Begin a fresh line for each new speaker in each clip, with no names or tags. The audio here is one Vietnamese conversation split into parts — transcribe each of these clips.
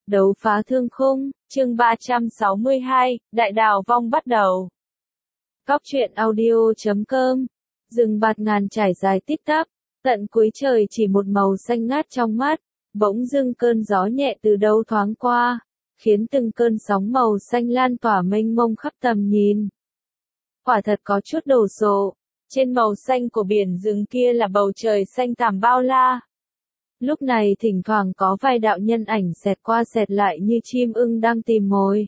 Đấu phá thương khung, chương 362, đại đào vong bắt đầu. Góc truyện audio.com. Rừng bạt ngàn trải dài tít tắp, tận cuối trời chỉ một màu xanh ngát trong mắt, bỗng dưng cơn gió nhẹ từ đâu thoáng qua, khiến từng cơn sóng màu xanh lan tỏa mênh mông khắp tầm nhìn. Quả thật có chút đồ sộ, trên màu xanh của biển rừng kia là bầu trời xanh thẳm bao la. Lúc này thỉnh thoảng có vài đạo nhân ảnh xẹt qua xẹt lại như chim ưng đang tìm mồi.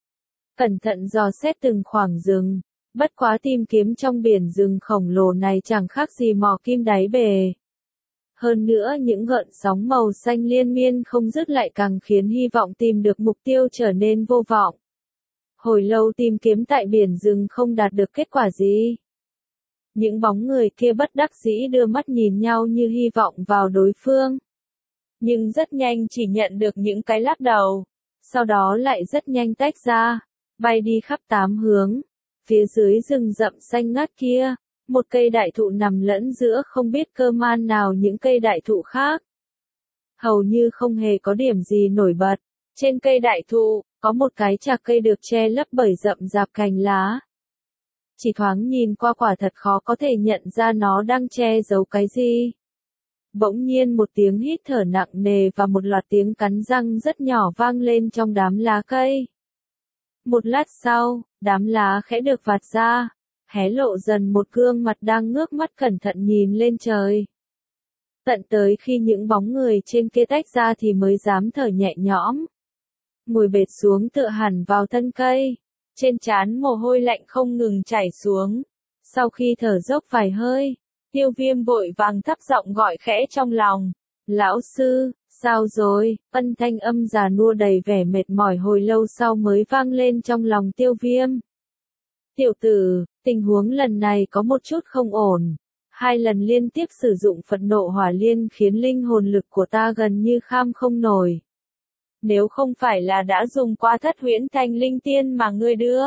Cẩn thận dò xét từng khoảng rừng, bất quá tìm kiếm trong biển rừng khổng lồ này chẳng khác gì mò kim đáy bể. Hơn nữa những gợn sóng màu xanh liên miên không dứt lại càng khiến hy vọng tìm được mục tiêu trở nên vô vọng. Hồi lâu tìm kiếm tại biển rừng không đạt được kết quả gì. Những bóng người kia bất đắc dĩ đưa mắt nhìn nhau như hy vọng vào đối phương. Nhưng rất nhanh chỉ nhận được những cái lắc đầu, sau đó lại rất nhanh tách ra, bay đi khắp tám hướng. Phía dưới rừng rậm xanh ngát kia, một cây đại thụ nằm lẫn giữa không biết cơ man nào những cây đại thụ khác. Hầu như không hề có điểm gì nổi bật, trên cây đại thụ, có một cái chạc cây được che lấp bởi rậm rạp cành lá. Chỉ thoáng nhìn qua quả thật khó có thể nhận ra nó đang che giấu cái gì. Bỗng nhiên một tiếng hít thở nặng nề và một loạt tiếng cắn răng rất nhỏ vang lên trong đám lá cây. Một lát sau, đám lá khẽ được vạt ra, hé lộ dần một gương mặt đang ngước mắt cẩn thận nhìn lên trời. Tận tới khi những bóng người trên kia tách ra thì mới dám thở nhẹ nhõm. Ngồi bệt xuống tựa hẳn vào thân cây, trên trán mồ hôi lạnh không ngừng chảy xuống. Sau khi thở dốc vài hơi, Tiêu Viêm vội vàng thấp giọng gọi khẽ trong lòng. Lão sư, sao rồi? Âm thanh âm già nua đầy vẻ mệt mỏi hồi lâu sau mới vang lên trong lòng Tiêu Viêm. Tiểu tử, tình huống lần này có một chút không ổn. 2 lần liên tiếp sử dụng phẫn nộ hỏa liên khiến linh hồn lực của ta gần như kham không nổi. Nếu không phải là đã dùng qua thất huyễn thanh linh tiên mà ngươi đưa,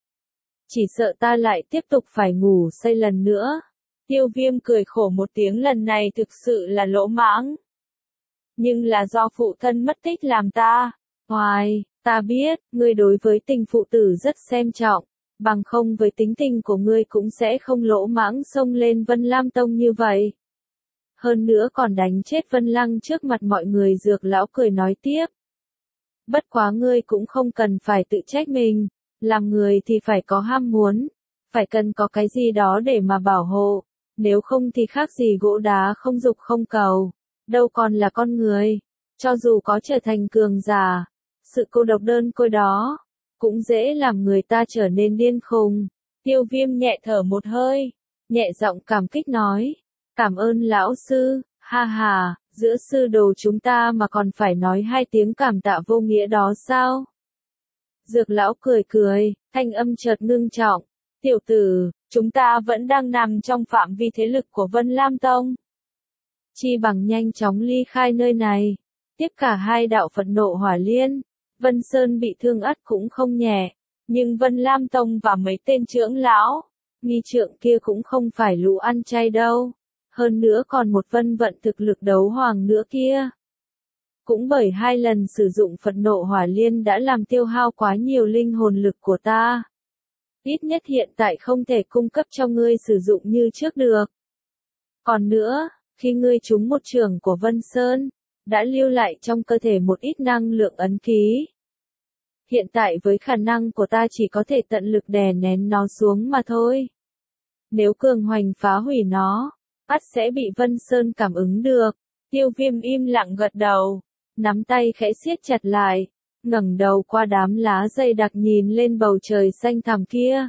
chỉ sợ ta lại tiếp tục phải ngủ say lần nữa. Tiêu Viêm cười khổ một tiếng, lần này thực sự là lỗ mãng. Nhưng là do phụ thân mất tích làm ta. Hoài, ta biết, ngươi đối với tình phụ tử rất xem trọng, bằng không với tính tình của ngươi cũng sẽ không lỗ mãng xông lên Vân Lam Tông như vậy. Hơn nữa còn đánh chết Vân Lăng trước mặt mọi người. Dược lão cười nói tiếp. Bất quá ngươi cũng không cần phải tự trách mình, làm người thì phải có ham muốn, phải cần có cái gì đó để mà bảo hộ, nếu không thì khác gì gỗ đá không dục không cầu, đâu còn là con người. Cho dù có trở thành cường giả, sự cô độc đơn côi đó, cũng dễ làm người ta trở nên điên khùng. Tiêu Viêm nhẹ thở một hơi, nhẹ giọng cảm kích nói, cảm ơn lão sư, ha ha. Giữa sư đồ chúng ta mà còn phải nói 2 tiếng cảm tạ vô nghĩa đó sao? Dược lão cười cười, thanh âm chợt ngưng trọng. Tiểu tử, chúng ta vẫn đang nằm trong phạm vi thế lực của Vân Lam Tông. Chi bằng nhanh chóng ly khai nơi này. Tiếp cả 2 đạo phẫn nộ hỏa liên. Vân Sơn bị thương ắt cũng không nhẹ. Nhưng Vân Lam Tông và mấy tên trưởng lão, nghi trượng kia cũng không phải lũ ăn chay đâu. Hơn nữa còn một vân vận thực lực đấu hoàng nữa kia. Cũng bởi 2 lần sử dụng phẫn nộ hỏa liên đã làm tiêu hao quá nhiều linh hồn lực của ta. Ít nhất hiện tại không thể cung cấp cho ngươi sử dụng như trước được. Còn nữa, khi ngươi trúng một chưởng của Vân Sơn, đã lưu lại trong cơ thể một ít năng lượng ấn ký. Hiện tại với khả năng của ta chỉ có thể tận lực đè nén nó xuống mà thôi. Nếu cường hoành phá hủy nó, ắt sẽ bị Vân Sơn cảm ứng được. Tiêu Viêm im lặng gật đầu, nắm tay khẽ siết chặt lại, ngẩng đầu qua đám lá dày đặc nhìn lên bầu trời xanh thẳm kia.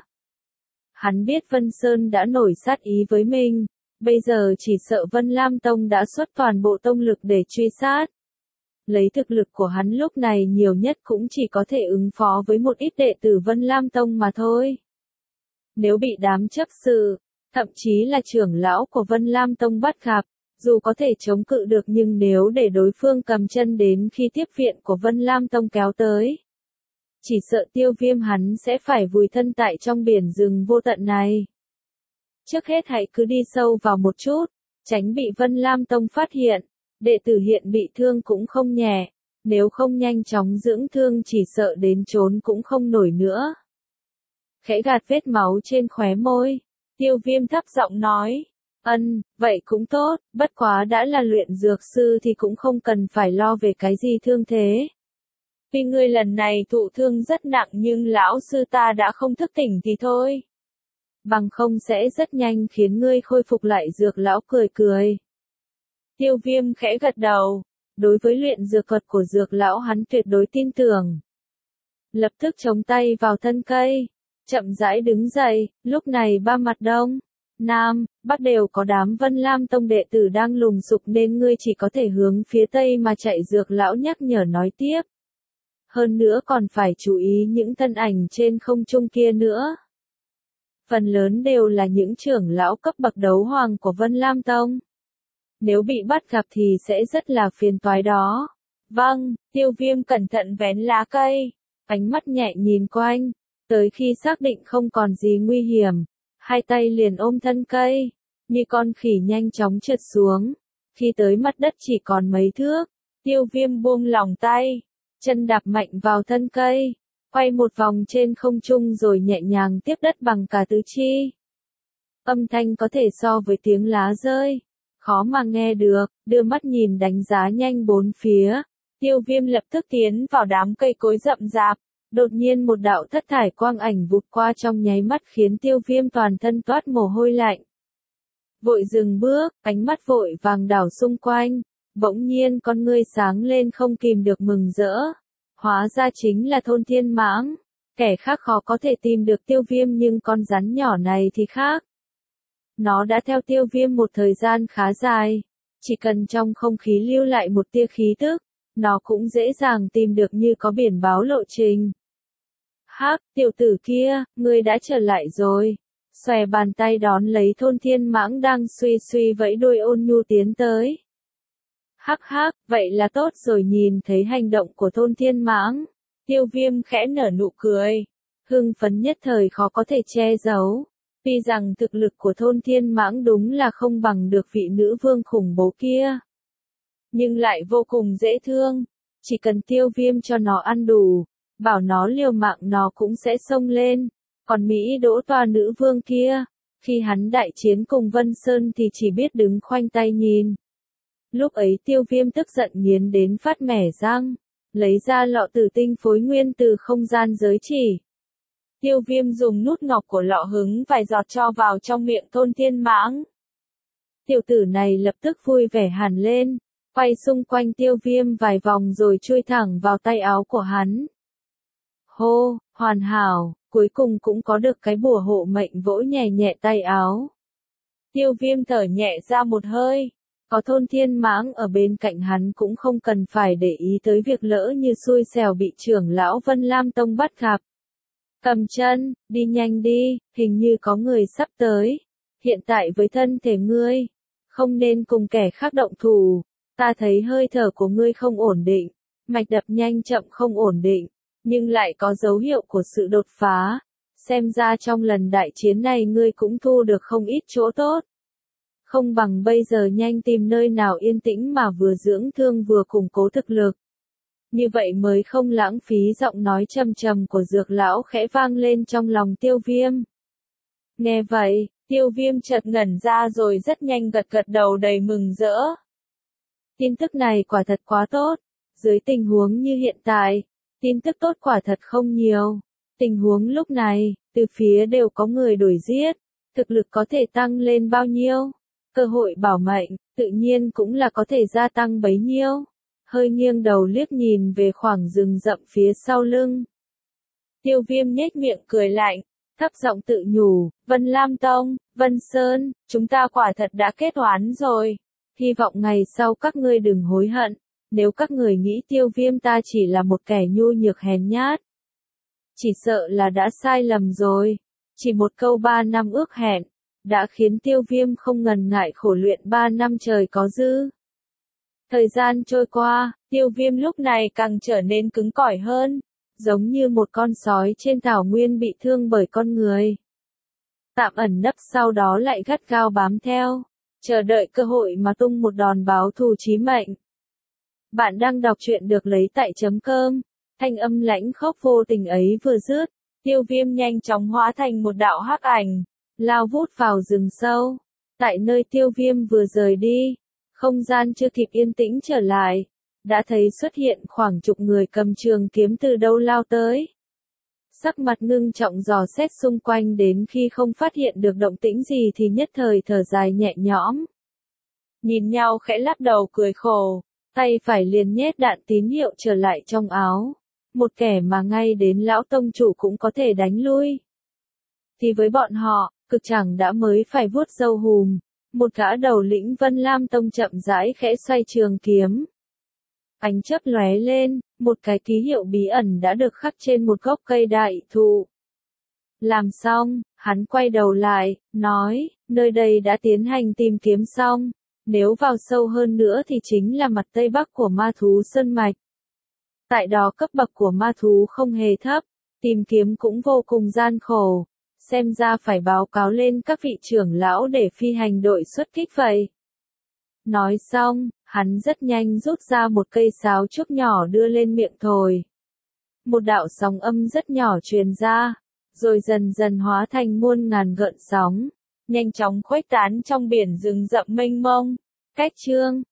Hắn biết Vân Sơn đã nổi sát ý với mình, bây giờ chỉ sợ Vân Lam Tông đã xuất toàn bộ tông lực để truy sát. Lấy thực lực của hắn lúc này nhiều nhất cũng chỉ có thể ứng phó với một ít đệ tử Vân Lam Tông mà thôi. Nếu bị đám chấp sự, thậm chí là trưởng lão của Vân Lam Tông bắt gặp, dù có thể chống cự được nhưng nếu để đối phương cầm chân đến khi tiếp viện của Vân Lam Tông kéo tới, chỉ sợ Tiêu Viêm hắn sẽ phải vùi thân tại trong biển rừng vô tận này. Trước hết hãy cứ đi sâu vào một chút, tránh bị Vân Lam Tông phát hiện, đệ tử hiện bị thương cũng không nhẹ, Nếu không nhanh chóng dưỡng thương chỉ sợ đến trốn cũng không nổi nữa. Khẽ gạt vết máu trên khóe môi, Tiêu Viêm thấp giọng nói, vậy cũng tốt, bất quá đã là luyện dược sư thì cũng không cần phải lo về cái gì thương thế. Vì ngươi lần này thụ thương rất nặng nhưng lão sư ta đã không thức tỉnh thì thôi. Bằng không sẽ rất nhanh khiến ngươi khôi phục lại. Dược lão cười cười. Tiêu Viêm khẽ gật đầu, đối với luyện dược thuật của dược lão hắn tuyệt đối tin tưởng. Lập tức chống tay vào thân cây, chậm rãi đứng dậy, lúc này ba mặt đông, nam, bắc đều có đám Vân Lam Tông đệ tử đang lùng sục nên ngươi chỉ có thể hướng phía tây mà chạy. Dược lão nhắc nhở nói tiếp. Hơn nữa còn phải chú ý những thân ảnh trên không trung kia nữa. Phần lớn đều là những trưởng lão cấp bậc đấu hoàng của Vân Lam Tông. Nếu bị bắt gặp thì sẽ rất là phiền toái đó. Vâng, Tiêu Viêm cẩn thận vén lá cây, ánh mắt nhẹ nhìn quanh, tới khi xác định không còn gì nguy hiểm, hai tay liền ôm thân cây, như con khỉ nhanh chóng trượt xuống. Khi tới mặt đất chỉ còn mấy thước, Tiêu Viêm buông lỏng tay, chân đạp mạnh vào thân cây, quay một vòng trên không trung rồi nhẹ nhàng tiếp đất bằng cả tứ chi. Âm thanh có thể so với tiếng lá rơi, khó mà nghe được, đưa mắt nhìn đánh giá nhanh bốn phía. Tiêu Viêm lập tức tiến vào đám cây cối rậm rạp, đột nhiên một đạo thất thải quang ảnh vụt qua trong nháy mắt khiến Tiêu Viêm toàn thân toát mồ hôi lạnh. Vội dừng bước, ánh mắt vội vàng đảo xung quanh, bỗng nhiên con ngươi sáng lên không kìm được mừng rỡ. Hóa ra chính là Thôn Thiên Mãng, kẻ khác khó có thể tìm được Tiêu Viêm nhưng con rắn nhỏ này thì khác. Nó đã theo Tiêu Viêm một thời gian khá dài, chỉ cần trong không khí lưu lại một tia khí tức, nó cũng dễ dàng tìm được như có biển báo lộ trình. Hắc, tiểu tử kia, ngươi đã trở lại rồi. Xòe bàn tay đón lấy Thôn Thiên Mãng đang suy suy vẫy đuôi ôn nhu tiến tới. Hắc hắc, vậy là tốt rồi. Nhìn thấy hành động của Thôn Thiên Mãng, Tiêu Viêm khẽ nở nụ cười, hưng phấn nhất thời khó có thể che giấu. Tuy rằng thực lực của Thôn Thiên Mãng đúng là không bằng được vị nữ vương khủng bố kia, nhưng lại vô cùng dễ thương, chỉ cần Tiêu Viêm cho nó ăn đủ, bảo nó liều mạng nó cũng sẽ xông lên. Còn Mỹ Đỗ Toa nữ vương kia, khi hắn đại chiến cùng Vân Sơn thì chỉ biết đứng khoanh tay nhìn. Lúc ấy Tiêu Viêm tức giận nghiến đến phát mẻ răng, lấy ra lọ tử tinh phối nguyên từ không gian giới chỉ. Tiêu Viêm dùng nút ngọc của lọ hứng vài giọt cho vào trong miệng Thôn Thiên Mãng. Tiểu tử này lập tức vui vẻ hẳn lên, quay xung quanh Tiêu Viêm vài vòng rồi chui thẳng vào tay áo của hắn. Hô, hoàn hảo, cuối cùng cũng có được cái bùa hộ mệnh vỗ nhẹ nhẹ tay áo. Tiêu Viêm thở nhẹ ra một hơi, có Thôn Thiên Mãng ở bên cạnh hắn cũng không cần phải để ý tới việc lỡ như xui xẻo bị trưởng lão Vân Lam Tông bắt gặp. Cầm chân, đi nhanh đi, hình như có người sắp tới. Hiện tại với thân thể ngươi, không nên cùng kẻ khác động thủ. Ta thấy hơi thở của ngươi không ổn định, mạch đập nhanh chậm không ổn định, nhưng lại có dấu hiệu của sự đột phá. Xem ra trong lần đại chiến này ngươi cũng thu được không ít chỗ tốt. Không bằng bây giờ nhanh tìm nơi nào yên tĩnh mà vừa dưỡng thương vừa củng cố thực lực. Như vậy mới không lãng phí. Giọng nói trầm trầm của dược lão khẽ vang lên trong lòng Tiêu Viêm. Nghe vậy, Tiêu Viêm chợt ngẩn ra rồi rất nhanh gật gật đầu đầy mừng rỡ. Tin tức này quả thật quá tốt. Dưới tình huống như hiện tại, tin tức tốt quả thật không nhiều. Tình huống lúc này, từ phía đều có người đuổi giết. Thực lực có thể tăng lên bao nhiêu? Cơ hội bảo mệnh, tự nhiên cũng là có thể gia tăng bấy nhiêu. Hơi nghiêng đầu liếc nhìn về khoảng rừng rậm phía sau lưng. Tiêu Viêm nhếch miệng cười lạnh, thấp giọng tự nhủ, Vân Lam Tông, Vân Sơn, chúng ta quả thật đã kết oán rồi. Hy vọng ngày sau các ngươi đừng hối hận, nếu các người nghĩ Tiêu Viêm ta chỉ là một kẻ nhu nhược hèn nhát. Chỉ sợ là đã sai lầm rồi. Chỉ một câu 3 năm ước hẹn, đã khiến Tiêu Viêm không ngần ngại khổ luyện 3 năm trời có dư. Thời gian trôi qua, Tiêu Viêm lúc này càng trở nên cứng cỏi hơn, giống như một con sói trên thảo nguyên bị thương bởi con người. Tạm ẩn nấp sau đó lại gắt gao bám theo, chờ đợi cơ hội mà tung một đòn báo thù chí mệnh. Bạn đang đọc truyện được lấy tại chấm cơm. Thanh âm lãnh khốc vô tình ấy vừa dứt, Tiêu Viêm nhanh chóng hóa thành một đạo hắc ảnh, lao vút vào rừng sâu. Tại nơi Tiêu Viêm vừa rời đi, không gian chưa kịp yên tĩnh trở lại, đã thấy xuất hiện khoảng chục người cầm trường kiếm từ đâu lao tới. Sắc mặt ngưng trọng dò xét xung quanh đến khi không phát hiện được động tĩnh gì thì nhất thời thở dài nhẹ nhõm. Nhìn nhau khẽ lắc đầu cười khổ, tay phải liền nhét đạn tín hiệu trở lại trong áo. Một kẻ mà ngay đến lão tông chủ cũng có thể đánh lui. Thì với bọn họ, cực chẳng đã mới phải vuốt râu hùm. Một gã đầu lĩnh Vân Lam Tông chậm rãi khẽ xoay trường kiếm. Ánh chớp lóe lên, một cái ký hiệu bí ẩn đã được khắc trên một gốc cây đại thụ. Làm xong, hắn quay đầu lại, nói, nơi đây đã tiến hành tìm kiếm xong. Nếu vào sâu hơn nữa thì chính là mặt tây bắc của ma thú sơn mạch. Tại đó cấp bậc của ma thú không hề thấp, tìm kiếm cũng vô cùng gian khổ. Xem ra phải báo cáo lên các vị trưởng lão để phi hành đội xuất kích vậy. Nói xong, hắn rất nhanh rút ra một cây sáo trúc nhỏ đưa lên miệng thổi. Một đạo sóng âm rất nhỏ truyền ra, rồi dần dần hóa thành muôn ngàn gợn sóng, nhanh chóng khuếch tán trong biển rừng rậm mênh mông. Cách chương